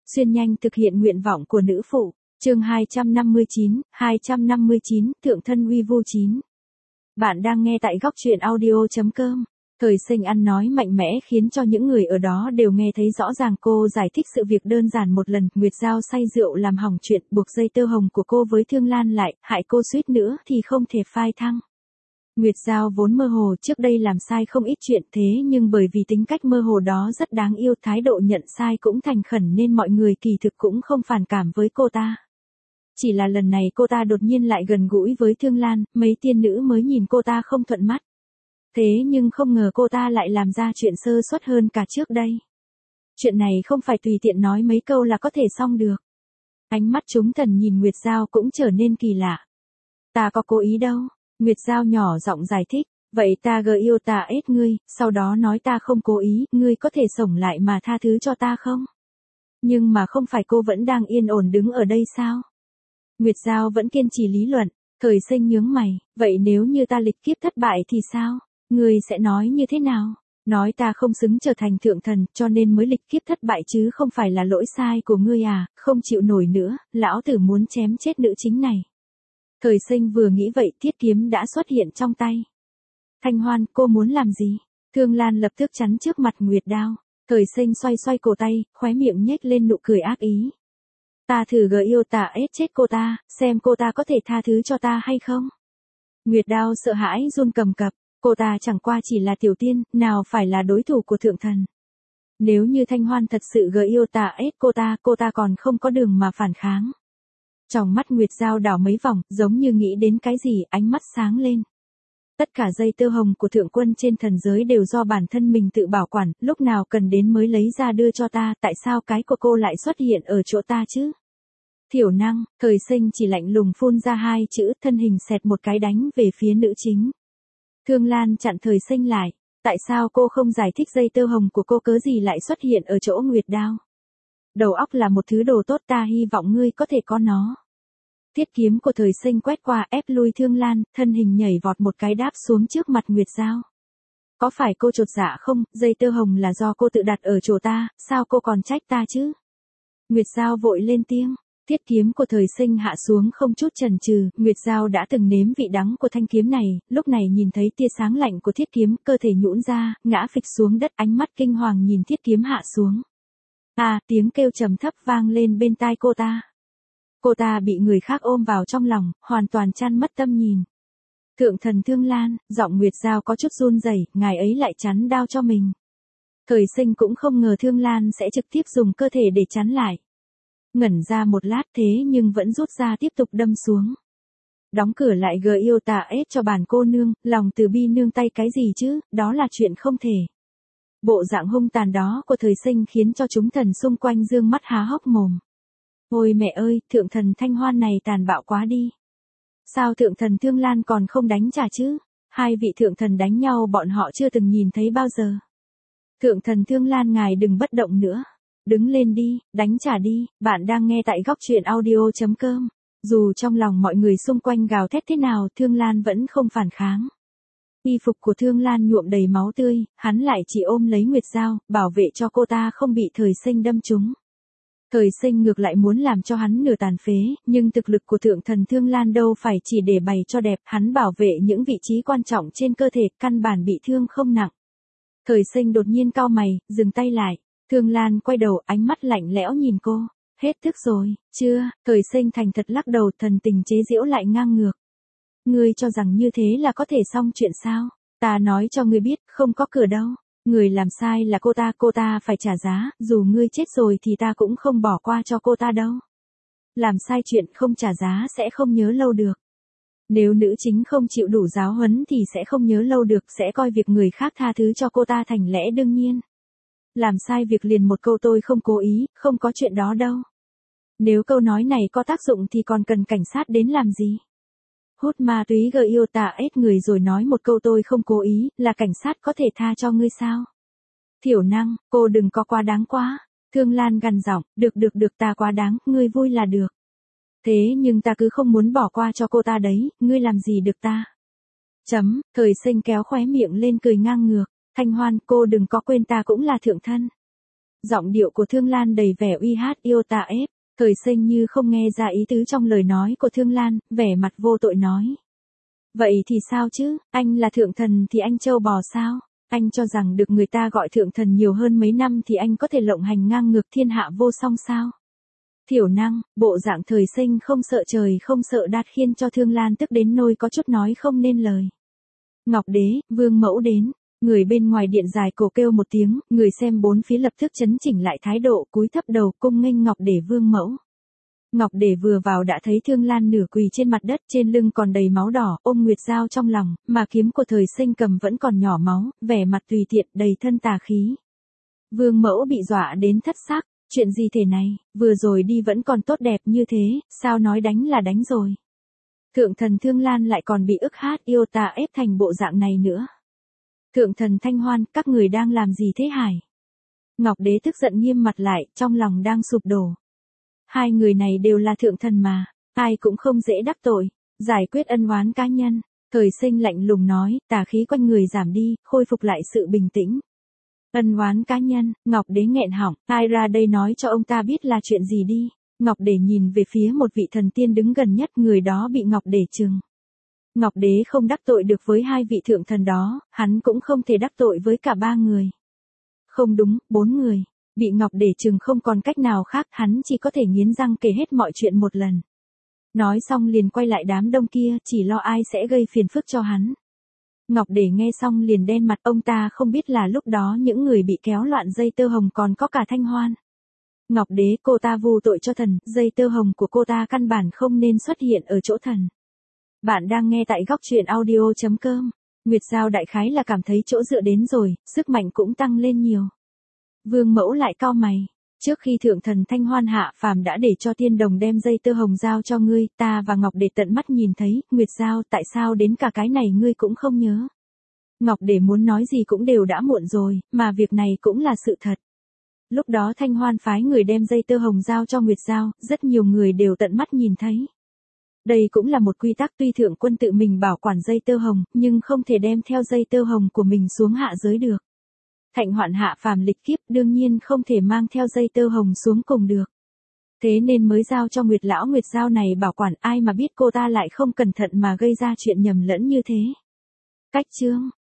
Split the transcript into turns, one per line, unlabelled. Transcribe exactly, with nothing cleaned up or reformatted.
xuyên nhanh thực hiện nguyện vọng của nữ phụ. Chương hai trăm năm mươi chín, hai trăm năm mươi chín, Thượng thân uy vu chín. Bạn đang nghe tại góc truyện audio chấm com. Thời sinh ăn nói mạnh mẽ khiến cho những người ở đó đều nghe thấy rõ ràng. Cô giải thích sự việc đơn giản một lần. Nguyệt Giao say rượu làm hỏng chuyện, buộc dây tơ hồng của cô với Thương Lan lại, hại cô suýt nữa thì không thể phai thăng. Nguyệt Giao vốn mơ hồ, trước đây làm sai không ít chuyện, thế nhưng bởi vì tính cách mơ hồ đó rất đáng yêu, thái độ nhận sai cũng thành khẩn nên mọi người kỳ thực cũng không phản cảm với cô ta. Chỉ là lần này cô ta đột nhiên lại gần gũi với Thương Lan, mấy tiên nữ mới nhìn cô ta không thuận mắt. Thế nhưng không ngờ cô ta lại làm ra chuyện sơ suất hơn cả trước đây. Chuyện này không phải tùy tiện nói mấy câu là có thể xong được. Ánh mắt chúng thần nhìn Nguyệt Giao cũng trở nên kỳ lạ. Ta có cố ý đâu. Nguyệt Giao nhỏ giọng giải thích, vậy ta gờ yêu ta ết ngươi, sau đó nói ta không cố ý, ngươi có thể xổng lại mà tha thứ cho ta không? Nhưng mà không phải cô vẫn đang yên ổn đứng ở đây sao? Nguyệt Giao vẫn kiên trì lý luận, thời sinh nhướng mày, vậy nếu như ta lịch kiếp thất bại thì sao? Ngươi sẽ nói như thế nào? Nói ta không xứng trở thành thượng thần, cho nên mới lịch kiếp thất bại chứ không phải là lỗi sai của ngươi à, không chịu nổi nữa, lão tử muốn chém chết nữ chính này. Thời sinh vừa nghĩ vậy, thiết kiếm đã xuất hiện trong tay. Thanh Hoan, cô muốn làm gì? Thương Lan lập tức chắn trước mặt Nguyệt Đao. Thời sinh xoay xoay cổ tay, khóe miệng nhếch lên nụ cười ác ý. Ta thử gờ yêu ta ết chết cô ta, xem cô ta có thể tha thứ cho ta hay không? Nguyệt Đao sợ hãi run cầm cập, cô ta chẳng qua chỉ là tiểu tiên, nào phải là đối thủ của thượng thần. Nếu như Thanh Hoan thật sự gờ yêu ta ết cô ta, cô ta còn không có đường mà phản kháng. Trong mắt Nguyệt Giao đảo mấy vòng, giống như nghĩ đến cái gì, ánh mắt sáng lên. Tất cả dây tơ hồng của thượng quân trên thần giới đều do bản thân mình tự bảo quản, lúc nào cần đến mới lấy ra đưa cho ta, tại sao cái của cô lại xuất hiện ở chỗ ta chứ? Thiểu năng, thời sinh chỉ lạnh lùng phun ra hai chữ, thân hình xẹt một cái đánh về phía nữ chính. Thương Lan chặn thời sinh lại, tại sao cô không giải thích dây tơ hồng của cô cớ gì lại xuất hiện ở chỗ Nguyệt Đao? Đầu óc là một thứ đồ tốt, ta hy vọng ngươi có thể có nó. Thiết kiếm của thời sinh quét qua ép lui Thương Lan, thân hình nhảy vọt một cái đáp xuống trước mặt Nguyệt Giao. Có phải cô chột dạ không, dây tơ hồng là do cô tự đặt ở chỗ ta, sao cô còn trách ta chứ? Nguyệt Giao vội lên tiếng, thiết kiếm của thời sinh hạ xuống không chút chần chừ, Nguyệt Giao đã từng nếm vị đắng của thanh kiếm này, lúc này nhìn thấy tia sáng lạnh của thiết kiếm, cơ thể nhũn ra, ngã phịch xuống đất, ánh mắt kinh hoàng nhìn thiết kiếm hạ xuống. À, tiếng kêu trầm thấp vang lên bên tai cô ta. Cô ta bị người khác ôm vào trong lòng, hoàn toàn chăn mất tâm nhìn. Thượng thần Thương Lan, giọng Nguyệt Giao có chút run rẩy, ngài ấy lại chắn đao cho mình. Thời sinh cũng không ngờ Thương Lan sẽ trực tiếp dùng cơ thể để chắn lại. Ngẩn ra một lát thế nhưng vẫn rút ra tiếp tục đâm xuống. Đóng cửa lại gờ yêu ta ết cho bản cô nương, lòng từ bi nương tay cái gì chứ, đó là chuyện không thể. Bộ dạng hung tàn đó của thời sinh khiến cho chúng thần xung quanh dương mắt há hốc mồm. Ôi mẹ ơi, thượng thần Thanh Hoan này tàn bạo quá đi. Sao thượng thần Thương Lan còn không đánh trả chứ? Hai vị thượng thần đánh nhau bọn họ chưa từng nhìn thấy bao giờ. Thượng thần Thương Lan ngài đừng bất động nữa. Đứng lên đi, đánh trả đi, bạn đang nghe tại góc truyện audio chấm com. Dù trong lòng mọi người xung quanh gào thét thế nào, Thương Lan vẫn không phản kháng. Y phục của Thương Lan nhuộm đầy máu tươi, hắn lại chỉ ôm lấy Nguyệt Giao, bảo vệ cho cô ta không bị thời sinh đâm trúng. Thời sinh ngược lại muốn làm cho hắn nửa tàn phế, nhưng thực lực của thượng thần Thương Lan đâu phải chỉ để bày cho đẹp, hắn bảo vệ những vị trí quan trọng trên cơ thể, căn bản bị thương không nặng. Thời sinh đột nhiên cau mày, dừng tay lại. Thương Lan quay đầu, ánh mắt lạnh lẽo nhìn cô. Hết thức rồi, chưa? Thời sinh thành thật lắc đầu, thần tình chế giễu lại ngang ngược. Ngươi cho rằng như thế là có thể xong chuyện sao? Ta nói cho ngươi biết, không có cửa đâu. Người làm sai là cô ta, cô ta phải trả giá, dù ngươi chết rồi thì ta cũng không bỏ qua cho cô ta đâu. Làm sai chuyện không trả giá sẽ không nhớ lâu được. Nếu nữ chính không chịu đủ giáo huấn thì sẽ không nhớ lâu được, sẽ coi việc người khác tha thứ cho cô ta thành lẽ đương nhiên. Làm sai việc liền một câu tôi không cố ý, không có chuyện đó đâu. Nếu câu nói này có tác dụng thì còn cần cảnh sát đến làm gì? Hút ma túy gờ yêu ta ết người rồi nói một câu tôi không cố ý, là cảnh sát có thể tha cho ngươi sao? Thiểu năng, cô đừng có quá đáng quá. Thương Lan gằn giọng, được được được ta quá đáng, ngươi vui là được. Thế nhưng ta cứ không muốn bỏ qua cho cô ta đấy, ngươi làm gì được ta? Chấm, thời sinh kéo khóe miệng lên cười ngang ngược. Thanh Hoan, cô đừng có quên ta cũng là thượng thân. Giọng điệu của Thương Lan đầy vẻ uy hát yêu ta ép. Thời sinh như không nghe ra ý tứ trong lời nói của Thương Lan, vẻ mặt vô tội nói. Vậy thì sao chứ, anh là thượng thần thì anh trâu bò sao? Anh cho rằng được người ta gọi thượng thần nhiều hơn mấy năm thì anh có thể lộng hành ngang ngược thiên hạ vô song sao? Thiểu năng, bộ dạng thời sinh không sợ trời không sợ đất khiến cho Thương Lan tức đến nôi có chút nói không nên lời. Ngọc Đế, Vương Mẫu đến. Người bên ngoài điện dài cổ kêu một tiếng, người xem bốn phía lập tức chấn chỉnh lại thái độ, cúi thấp đầu cung nghênh Ngọc Đế Vương Mẫu. Ngọc Đế vừa vào đã thấy Thương Lan nửa quỳ trên mặt đất, trên lưng còn đầy máu đỏ, ôm Nguyệt Dao trong lòng, mà kiếm của thời sinh cầm vẫn còn nhỏ máu, vẻ mặt tùy tiện, đầy thân tà khí. Vương Mẫu bị dọa đến thất sắc, chuyện gì thế này, vừa rồi đi vẫn còn tốt đẹp như thế, sao nói đánh là đánh rồi. Thượng thần Thương Lan lại còn bị ức hát yêu ta ép thành bộ dạng này nữa. Thượng thần Thanh Hoan, các người đang làm gì thế hải? Ngọc Đế tức giận nghiêm mặt lại, trong lòng đang sụp đổ. Hai người này đều là thượng thần mà, ai cũng không dễ đắc tội, giải quyết ân oán cá nhân. Thời sinh lạnh lùng nói, tà khí quanh người giảm đi, khôi phục lại sự bình tĩnh. Ân oán cá nhân, Ngọc Đế nghẹn họng, ai ra đây nói cho ông ta biết là chuyện gì đi. Ngọc Đế nhìn về phía một vị thần tiên đứng gần nhất, người đó bị Ngọc Đế trừng. Ngọc Đế không đắc tội được với hai vị thượng thần đó, hắn cũng không thể đắc tội với cả ba người. Không đúng, bốn người. Bị Ngọc Đế trừng không còn cách nào khác, hắn chỉ có thể nghiến răng kể hết mọi chuyện một lần. Nói xong liền quay lại đám đông kia, chỉ lo ai sẽ gây phiền phức cho hắn. Ngọc Đế nghe xong liền đen mặt, ông ta không biết là lúc đó những người bị kéo loạn dây tơ hồng còn có cả Thanh Hoan. Ngọc Đế, cô ta vu tội cho thần, dây tơ hồng của cô ta căn bản không nên xuất hiện ở chỗ thần. Bạn đang nghe tại góc truyện audio chấm com. Nguyệt Dao đại khái là cảm thấy chỗ dựa đến rồi, sức mạnh cũng tăng lên nhiều. Vương Mẫu lại cau mày. Trước khi thượng thần Thanh Hoan hạ phàm đã để cho tiên đồng đem dây tơ hồng giao cho ngươi, ta và Ngọc Đế tận mắt nhìn thấy. Nguyệt Dao, tại sao đến cả cái này ngươi cũng không nhớ? Ngọc Đế muốn nói gì cũng đều đã muộn rồi, mà việc này cũng là sự thật. Lúc đó Thanh Hoan phái người đem dây tơ hồng giao cho Nguyệt Dao, rất nhiều người đều tận mắt nhìn thấy. Đây cũng là một quy tắc, tuy thượng quân tự mình bảo quản dây tơ hồng, nhưng không thể đem theo dây tơ hồng của mình xuống hạ giới được. Thạnh Hoạn hạ phàm lịch kiếp đương nhiên không thể mang theo dây tơ hồng xuống cùng được. Thế nên mới giao cho Nguyệt lão Nguyệt Dao này bảo quản, ai mà biết cô ta lại không cẩn thận mà gây ra chuyện nhầm lẫn như thế. Cách chương,